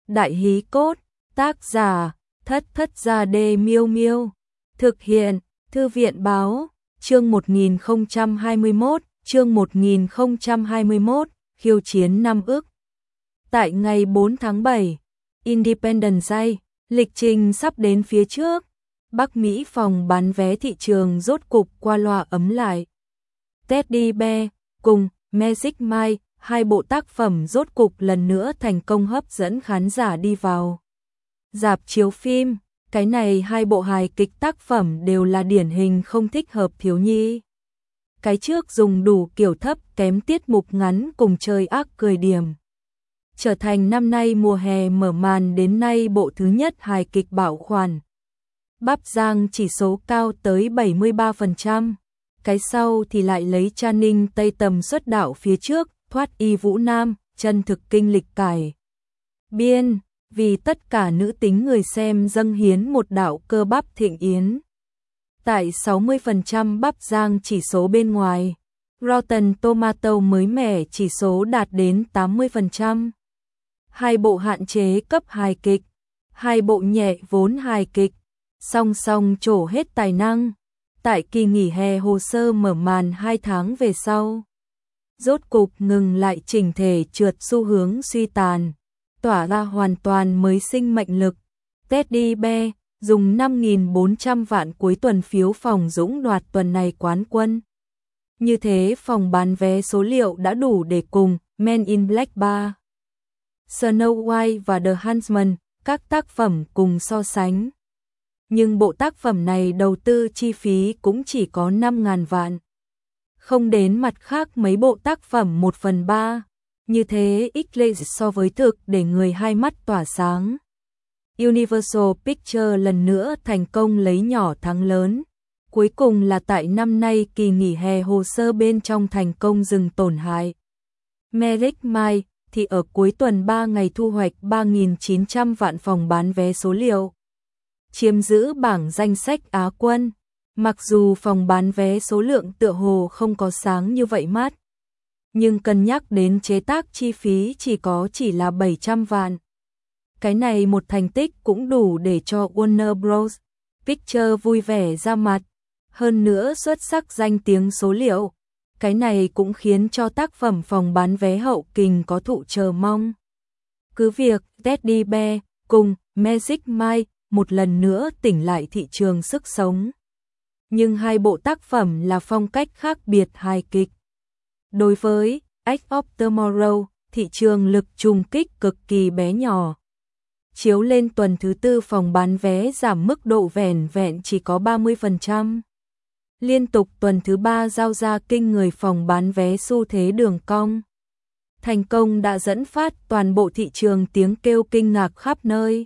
Đại hí cốt, tác giả, Thất Gia Đê Miêu Miêu. Thực hiện, Thư viện báo, chương 1021, khiêu chiến 5 ức. Tại ngày 4 tháng 7, Independence Day, lịch trình sắp đến phía trước. Bắc Mỹ phòng bán vé thị trường rốt cục qua loa ấm lại. Teddy Bear cùng Magic Mike, hai bộ tác phẩm rốt cục lần nữa thành công hấp dẫn khán giả đi vào rạp chiếu phim. Cái này hai bộ hài kịch tác phẩm đều là điển hình không thích hợp thiếu nhi. Cái trước dùng đủ kiểu thấp kém tiết mục ngắn cùng chơi ác cười điểm, trở thành năm nay mùa hè mở màn đến nay bộ thứ nhất hài kịch bảo khoản. Bắp Giang chỉ số cao tới 73%. Cái sau thì lại lấy Channing Tatum xuất đạo phía trước, thoát y Vũ Nam, chân thực kinh lịch cải biên, vì tất cả nữ tính người xem dâng hiến một đạo cơ bắp thịnh yến. Tại 60% Bắp Giang chỉ số bên ngoài, Rotten Tomato mới mẻ chỉ số đạt đến 80%. Hai bộ hạn chế cấp hài kịch, hai bộ nhẹ vốn hài kịch, song song trổ hết tài năng. Tại kỳ nghỉ hè hồ sơ mở màn 2 tháng về sau, rốt cục ngừng lại chỉnh thể trượt xu hướng suy tàn, tỏa ra hoàn toàn mới sinh mệnh lực. Teddy Bear dùng 5.400 vạn cuối tuần phiếu phòng dũng đoạt tuần này quán quân. Như thế phòng bán vé số liệu đã đủ để cùng Men in Black 3, Snow White và The Huntsman, các tác phẩm cùng so sánh. Nhưng bộ tác phẩm này đầu tư chi phí cũng chỉ có 5.000 vạn. Không đến mặt khác mấy bộ tác phẩm 1/3. Như thế ít lệ so với thực để người hai mắt tỏa sáng. Universal Pictures lần nữa thành công lấy nhỏ thắng lớn. Cuối cùng là tại năm nay kỳ nghỉ hè hồ sơ bên trong thành công dừng tổn hại. Magic Mike thì ở cuối tuần 3 ngày thu hoạch 3.900 vạn phòng bán vé số liệu, chiếm giữ bảng danh sách Á quân. Mặc dù phòng bán vé số lượng tựa hồ không có sáng như vậy mắt, nhưng cân nhắc đến chế tác chi phí chỉ là 700 vạn. Cái này một thành tích cũng đủ để cho Warner Bros. Pictures vui vẻ ra mặt. Hơn nữa xuất sắc danh tiếng số liệu. Cái này cũng khiến cho tác phẩm phòng bán vé hậu kình có thụ chờ mong. Cứ việc Teddy Bear cùng Magic Mike một lần nữa tỉnh lại thị trường sức sống, nhưng hai bộ tác phẩm là phong cách khác biệt hài kịch. Đối với Edge of Tomorrow, thị trường lực trùng kích cực kỳ bé nhỏ. Chiếu lên tuần thứ tư phòng bán vé giảm mức độ vẻn vẹn chỉ có 30%. Liên tục tuần thứ ba giao ra kinh người phòng bán vé xu thế đường cong. Thành công đã dẫn phát toàn bộ thị trường tiếng kêu kinh ngạc khắp nơi.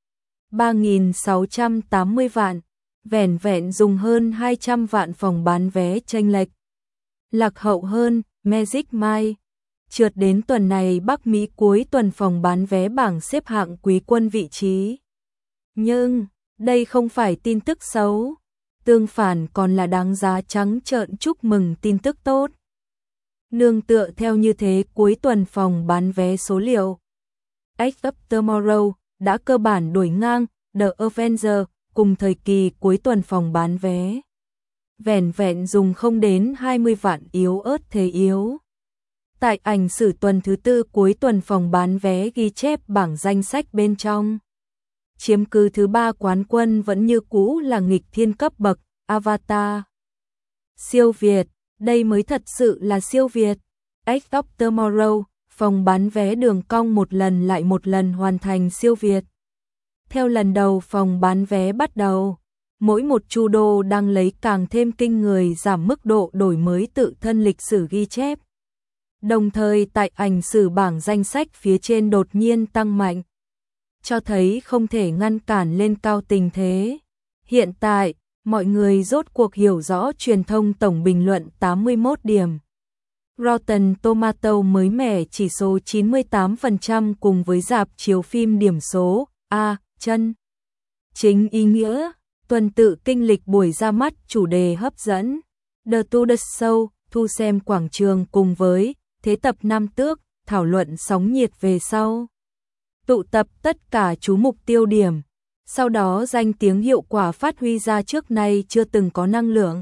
3.680 vạn, vẻn vẹn dùng hơn 200 vạn phòng bán vé chênh lệch. Lạc hậu hơn Magic Mike. Trượt đến tuần này Bắc Mỹ cuối tuần phòng bán vé bảng xếp hạng quý quân vị trí. Nhưng, đây không phải tin tức xấu. Tương phản còn là đáng giá trắng trợn chúc mừng tin tức tốt. Nương tựa theo như thế cuối tuần phòng bán vé số liệu, Edge of Tomorrow đã cơ bản đuổi ngang The Avengers cùng thời kỳ cuối tuần phòng bán vé. Vẻn vẹn dùng không đến 20 vạn yếu ớt thế yếu. Tại ảnh sử tuần thứ tư cuối tuần phòng bán vé ghi chép bảng danh sách bên trong. Chiếm cứ thứ ba quán quân vẫn như cũ là nghịch thiên cấp bậc, Avatar. Siêu Việt, đây mới thật sự là siêu Việt. Edge of Tomorrow, phòng bán vé đường cong một lần lại một lần hoàn thành siêu Việt. Theo lần đầu phòng bán vé bắt đầu, mỗi một chu đô đang lấy càng thêm kinh người giảm mức độ đổi mới tự thân lịch sử ghi chép. Đồng thời tại ảnh sử bảng danh sách phía trên đột nhiên tăng mạnh, cho thấy không thể ngăn cản lên cao tình thế. Hiện tại, mọi người rốt cuộc hiểu rõ truyền thông tổng bình luận 81 điểm. Rotten Tomato mới mẻ chỉ số 98% cùng với rạp chiếu phim điểm số A, chân. Chính ý nghĩa, tuần tự kinh lịch buổi ra mắt chủ đề hấp dẫn. The Today Show, thu xem quảng trường cùng với Thế tập Nam Tước, thảo luận sóng nhiệt về sau. tụ tập tất cả chú mục tiêu điểm. Sau đó danh tiếng hiệu quả phát huy ra trước nay chưa từng có năng lượng.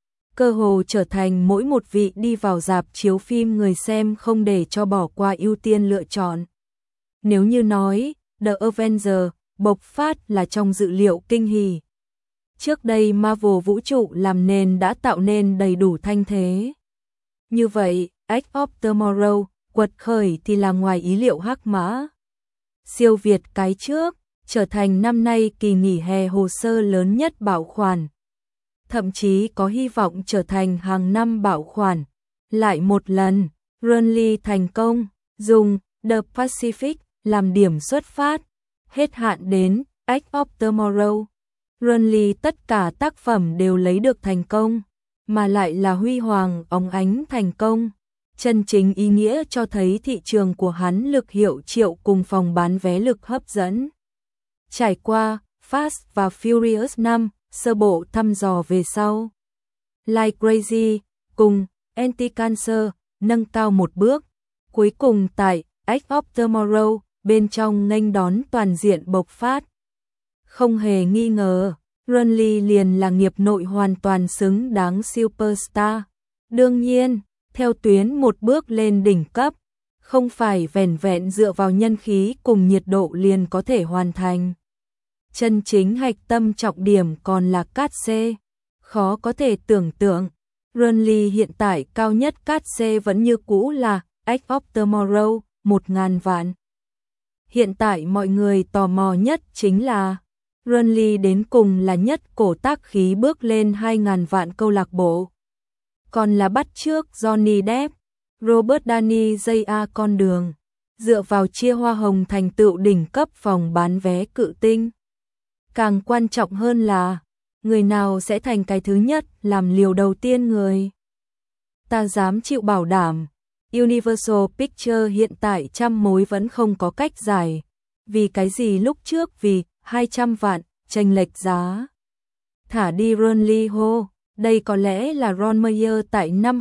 Cơ hồ trở thành mỗi một vị đi vào rạp chiếu phim người xem không để cho bỏ qua ưu tiên lựa chọn. Nếu như nói, The Avengers bộc phát là trong dự liệu kinh hỉ. Trước đây Marvel vũ trụ làm nền đã tạo nên đầy đủ thanh thế. Như vậy, Edge of Tomorrow quật khởi thì là ngoài ý liệu hắc mã. Siêu việt cái trước, trở thành năm nay kỳ nghỉ hè hồ sơ lớn nhất bảo khoản. Thậm chí có hy vọng trở thành hàng năm bảo khoản. Lại một lần, Runly thành công, dùng The Pacific làm điểm xuất phát, hết hạn đến Edge of Tomorrow. Runly tất cả tác phẩm đều lấy được thành công, mà lại là huy hoàng óng ánh thành công. Chân chính ý nghĩa cho thấy thị trường của hắn lực hiệu triệu cùng phòng bán vé lực hấp dẫn. Trải qua Fast và Furious 5, sơ bộ thăm dò về sau. Like Crazy cùng Anti-Cancer nâng cao một bước. Cuối cùng tại Edge of Tomorrow bên trong nghênh đón toàn diện bộc phát. Không hề nghi ngờ, Runly liền là nghiệp nội hoàn toàn xứng đáng superstar. Đương nhiên, theo tuyến một bước lên đỉnh cấp, không phải vẻn vẹn dựa vào nhân khí cùng nhiệt độ liền có thể hoàn thành. Chân chính hạch tâm trọng điểm còn là cát xê. Khó có thể tưởng tượng, Runly hiện tại cao nhất cát xê vẫn như cũ là Edge of Tomorrow, 1.000 vạn. Hiện tại mọi người tò mò nhất chính là Runly đến cùng là nhất cổ tác khí bước lên 2.000 vạn câu lạc bộ. Còn là bắt chước Johnny Depp, Robert Downey Jr. con đường, dựa vào chia hoa hồng thành tựu đỉnh cấp phòng bán vé cự tinh. Càng quan trọng hơn là, người nào sẽ thành cái thứ nhất làm liều đầu tiên người. Ta dám chịu bảo đảm, Universal Pictures hiện tại trăm mối vẫn không có cách giải. Vì cái gì lúc trước vì 200 vạn, chênh lệch giá. Thả đi Runly Ho, đây có lẽ là Ron Meyer tại năm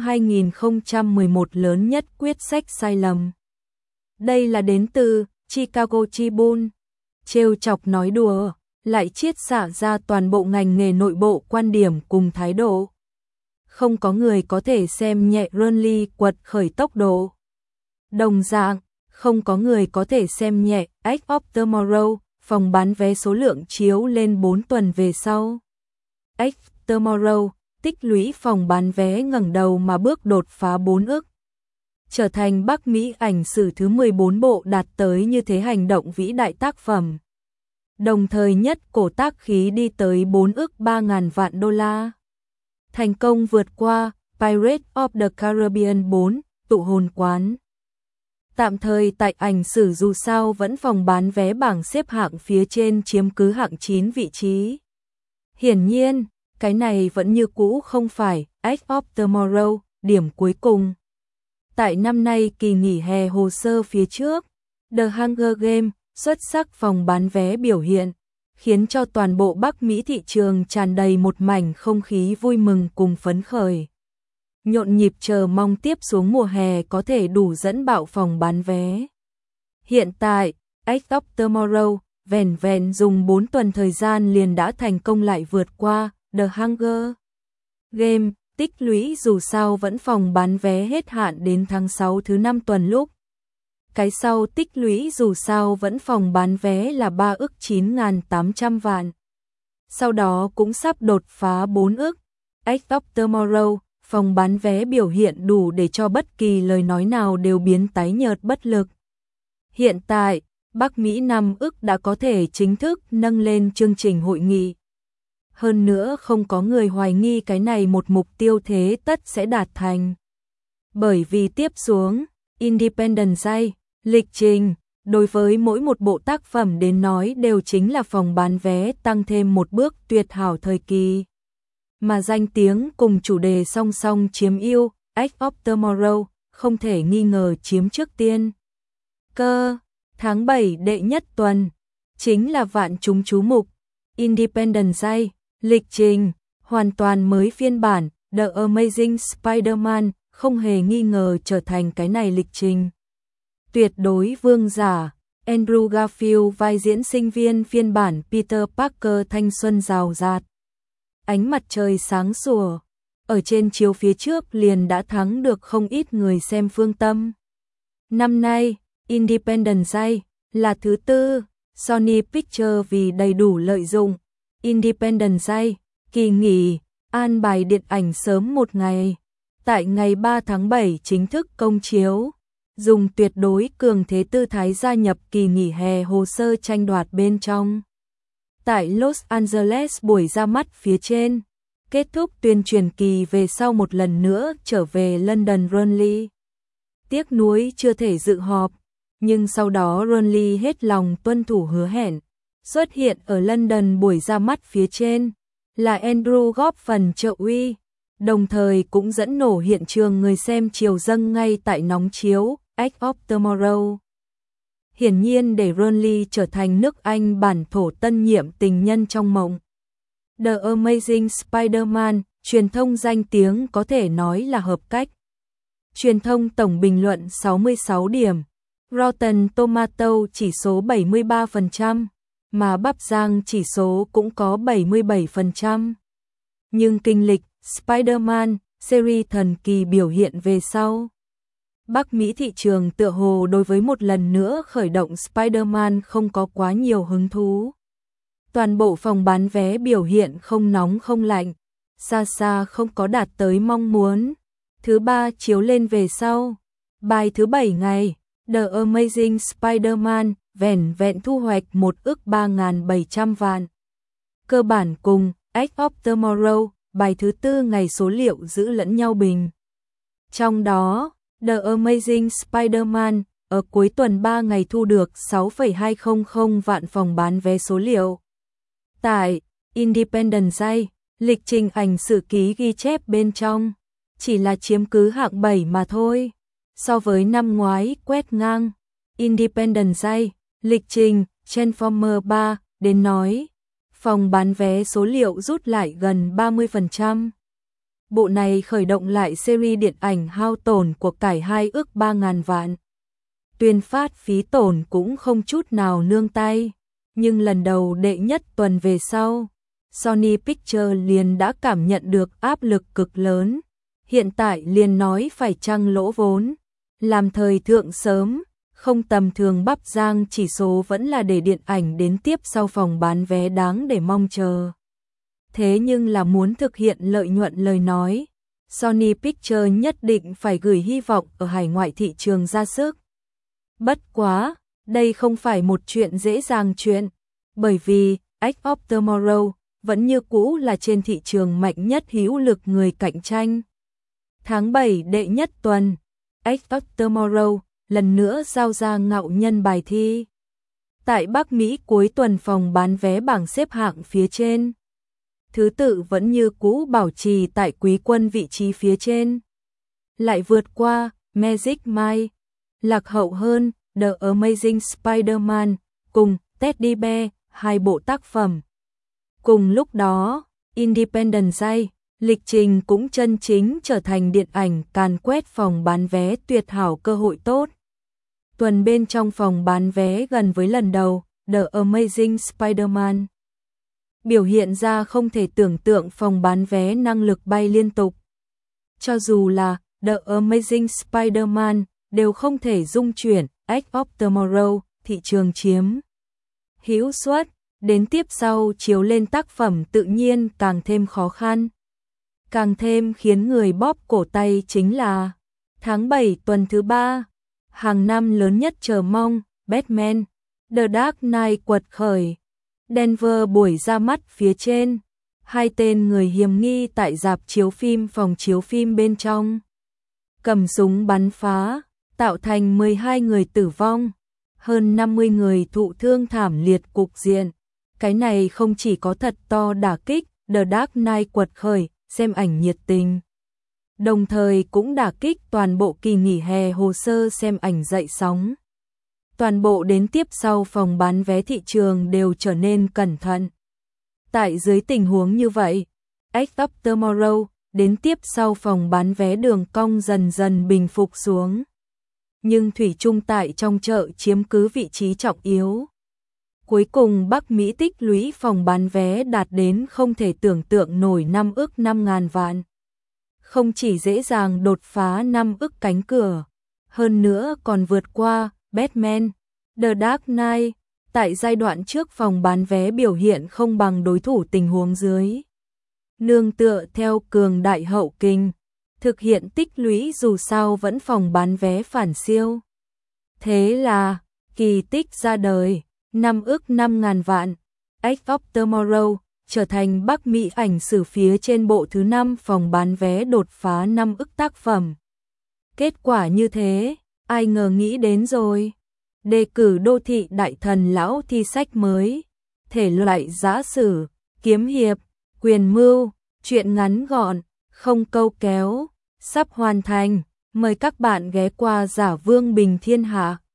2011 lớn nhất quyết sách sai lầm. Đây là đến từ Chicago Tribune. Trêu chọc nói đùa, lại chiết xạ ra toàn bộ ngành nghề nội bộ quan điểm cùng thái độ. Không có người có thể xem nhẹ Runly quật khởi tốc độ. Đồng dạng, không có người có thể xem nhẹ Edge of Tomorrow, phòng bán vé số lượng chiếu lên 4 tuần về sau. Edge of Tomorrow, tích lũy phòng bán vé ngẩng đầu mà bước đột phá 4 ức. Trở thành Bắc Mỹ ảnh sử thứ 14 bộ đạt tới như thế hành động vĩ đại tác phẩm. Đồng thời nhất cổ tác khí đi tới 4 ức 3.000 vạn đô la. Thành công vượt qua Pirates of the Caribbean 4, tụ hồn quán. Tạm thời tại ảnh sử dù sao vẫn phòng bán vé bảng xếp hạng phía trên chiếm cứ hạng 9 vị trí. Hiển nhiên, cái này vẫn như cũ không phải Edge of Tomorrow, điểm cuối cùng. Tại năm nay kỳ nghỉ hè hồ sơ phía trước, The Hunger Games xuất sắc phòng bán vé biểu hiện, khiến cho toàn bộ Bắc Mỹ thị trường tràn đầy một mảnh không khí vui mừng cùng phấn khởi. Nhộn nhịp chờ mong tiếp xuống mùa hè có thể đủ dẫn bạo phòng bán vé. Hiện tại, Edge of Tomorrow vẻn vẹn dùng 4 tuần thời gian liền đã thành công lại vượt qua The Hunger Games, tích lũy dù sao vẫn phòng bán vé hết hạn đến tháng 6 thứ 5 tuần lúc. Cái sau tích lũy dù sao vẫn phòng bán vé là 3 ức 9.800 vạn. Sau đó cũng sắp đột phá 4 ức. Edge of Tomorrow, phòng bán vé biểu hiện đủ để cho bất kỳ lời nói nào đều biến tái nhợt bất lực. Hiện tại, Bắc Mỹ 5 ức đã có thể chính thức nâng lên chương trình hội nghị. Hơn nữa không có người hoài nghi cái này một mục tiêu thế tất sẽ đạt thành. Bởi vì tiếp xuống, Independence Day, lịch trình, đối với mỗi một bộ tác phẩm đến nói đều chính là phòng bán vé tăng thêm một bước tuyệt hảo thời kỳ. Mà danh tiếng cùng chủ đề song song chiếm ưu, Edge of Tomorrow, không thể nghi ngờ chiếm trước tiên. Tháng 7 đệ nhất tuần, chính là vạn chúng chú mục, Independence Day, lịch trình, hoàn toàn mới phiên bản, The Amazing Spider-Man, không hề nghi ngờ trở thành cái này lịch trình. Tuyệt đối vương giả, Andrew Garfield vai diễn sinh viên phiên bản Peter Parker thanh xuân rào rạt. Ánh mặt trời sáng sủa, ở trên chiếu phía trước liền đã thắng được không ít người xem phương tâm. Năm nay, Independence Day là thứ tư, Sony Pictures vì đầy đủ lợi dụng Independence Day, kỳ nghỉ, an bài điện ảnh sớm một ngày. Tại ngày 3 tháng 7 chính thức công chiếu, dùng tuyệt đối cường thế tư thái gia nhập kỳ nghỉ hè hồ sơ tranh đoạt bên trong. Tại Los Angeles buổi ra mắt phía trên, kết thúc tuyên truyền kỳ về sau một lần nữa trở về London Ronley. Tiếc nuối chưa thể dự họp, nhưng sau đó Ronley hết lòng tuân thủ hứa hẹn. Xuất hiện ở London buổi ra mắt phía trên là Andrew góp phần trợ uy, đồng thời cũng dẫn nổ hiện trường người xem triều dâng ngay tại nóng chiếu Edge of Tomorrow. Hiển nhiên để Ronley trở thành nước Anh bản thổ tân nhiệm tình nhân trong mộng. The Amazing Spider-Man, truyền thông danh tiếng có thể nói là hợp cách. Truyền thông tổng bình luận 66 điểm, Rotten Tomato chỉ số 73%, mà Bắp Giang chỉ số cũng có 77%. Nhưng kinh lịch Spider-Man, series thần kỳ biểu hiện về sau. Bắc Mỹ thị trường tựa hồ đối với một lần nữa khởi động Spider-Man không có quá nhiều hứng thú. Toàn bộ phòng bán vé biểu hiện không nóng không lạnh, xa xa không có đạt tới mong muốn. Thứ ba chiếu lên về sau, bài thứ 7 ngày, The Amazing Spider-Man vẻn vẹn thu hoạch 1.3.700 vạn. Cơ bản cùng Edge of Tomorrow, bài thứ tư ngày số liệu giữ lẫn nhau bình. Trong đó, The Amazing Spider-Man ở cuối tuần 3 ngày thu được 6,200 vạn phòng bán vé số liệu. Tại Independence Day, lịch trình ảnh sử ký ghi chép bên trong chỉ là chiếm cứ hạng 7 mà thôi. So với năm ngoái quét ngang Independence Day, lịch trình Transformers 3 đến nói, phòng bán vé số liệu rút lại gần 30%. Bộ này khởi động lại series điện ảnh hao tổn của cải 2.300.000 vạn. Tuyên phát phí tổn cũng không chút nào nương tay, nhưng lần đầu đệ nhất tuần về sau, Sony Pictures liền đã cảm nhận được áp lực cực lớn. Hiện tại liền nói phải chăng lỗ vốn, làm thời thượng sớm, không tầm thường. Bắp Giang chỉ số vẫn là để điện ảnh đến tiếp sau phòng bán vé đáng để mong chờ. Thế nhưng là muốn thực hiện lợi nhuận lời nói, Sony Pictures nhất định phải gửi hy vọng ở hải ngoại thị trường ra sức. Bất quá, đây không phải một chuyện dễ dàng chuyện, bởi vì Edge of Tomorrow vẫn như cũ là trên thị trường mạnh nhất hữu lực người cạnh tranh. Tháng 7 đệ nhất tuần, Edge of Tomorrow lần nữa giao ra ngạo nhân bài thi. Tại Bắc Mỹ cuối tuần phòng bán vé bảng xếp hạng phía trên. Thứ tự vẫn như cũ bảo trì tại Quý Quân vị trí phía trên. Lại vượt qua Magic Mike, lạc hậu hơn The Amazing Spider-Man cùng Teddy Bear, hai bộ tác phẩm. Cùng lúc đó, Independence Day, lịch trình cũng chân chính trở thành điện ảnh càn quét phòng bán vé tuyệt hảo cơ hội tốt. Tuần bên trong phòng bán vé gần với lần đầu, The Amazing Spider-Man biểu hiện ra không thể tưởng tượng phòng bán vé năng lực bay liên tục. Cho dù là The Amazing Spider-Man đều không thể dung chuyển Edge of Tomorrow, thị trường chiếm hữu suất, đến tiếp sau chiếu lên tác phẩm tự nhiên càng thêm khó khăn. Càng thêm khiến người bóp cổ tay chính là tháng 7 tuần thứ 3, hàng năm lớn nhất chờ mong, Batman, The Dark Knight quật khởi. Denver buổi ra mắt phía trên, hai tên người hiểm nghi tại rạp chiếu phim phòng chiếu phim bên trong. Cầm súng bắn phá, tạo thành 12 người tử vong, hơn 50 người thụ thương thảm liệt cục diện. Cái này không chỉ có thật to đả kích The Dark Knight quật khởi, xem ảnh nhiệt tình. Đồng thời cũng đả kích toàn bộ kỳ nghỉ hè hồ sơ xem ảnh dậy sóng. Toàn bộ đến tiếp sau phòng bán vé thị trường đều trở nên cẩn thận. Tại dưới tình huống như vậy, Edge of Tomorrow đến tiếp sau phòng bán vé đường cong dần dần bình phục xuống. nhưng thủy chung tại trong chợ chiếm cứ vị trí trọng yếu. Cuối cùng Bắc Mỹ tích lũy phòng bán vé đạt đến không thể tưởng tượng nổi 5 ức 5.000 vạn. Không chỉ dễ dàng đột phá 5 ức cánh cửa, hơn nữa còn vượt qua Batman, The Dark Knight. Tại giai đoạn trước phòng bán vé biểu hiện không bằng đối thủ tình huống dưới. Nương tựa theo cường đại hậu kình, thực hiện tích lũy dù sao vẫn phòng bán vé phản siêu. Thế là, kỳ tích ra đời, 5 ức 5.000 vạn, Edge of Tomorrow trở thành Bắc Mỹ ảnh sử phía trên bộ thứ 5 phòng bán vé đột phá 5 ức tác phẩm. Kết quả như thế, ai ngờ nghĩ đến rồi. Đề cử đô thị đại thần lão thi sách mới, thể loại giã sử, kiếm hiệp, quyền mưu, truyện ngắn gọn, không câu kéo, sắp hoàn thành, mời các bạn ghé qua Giả Vương Bình Thiên Hạ.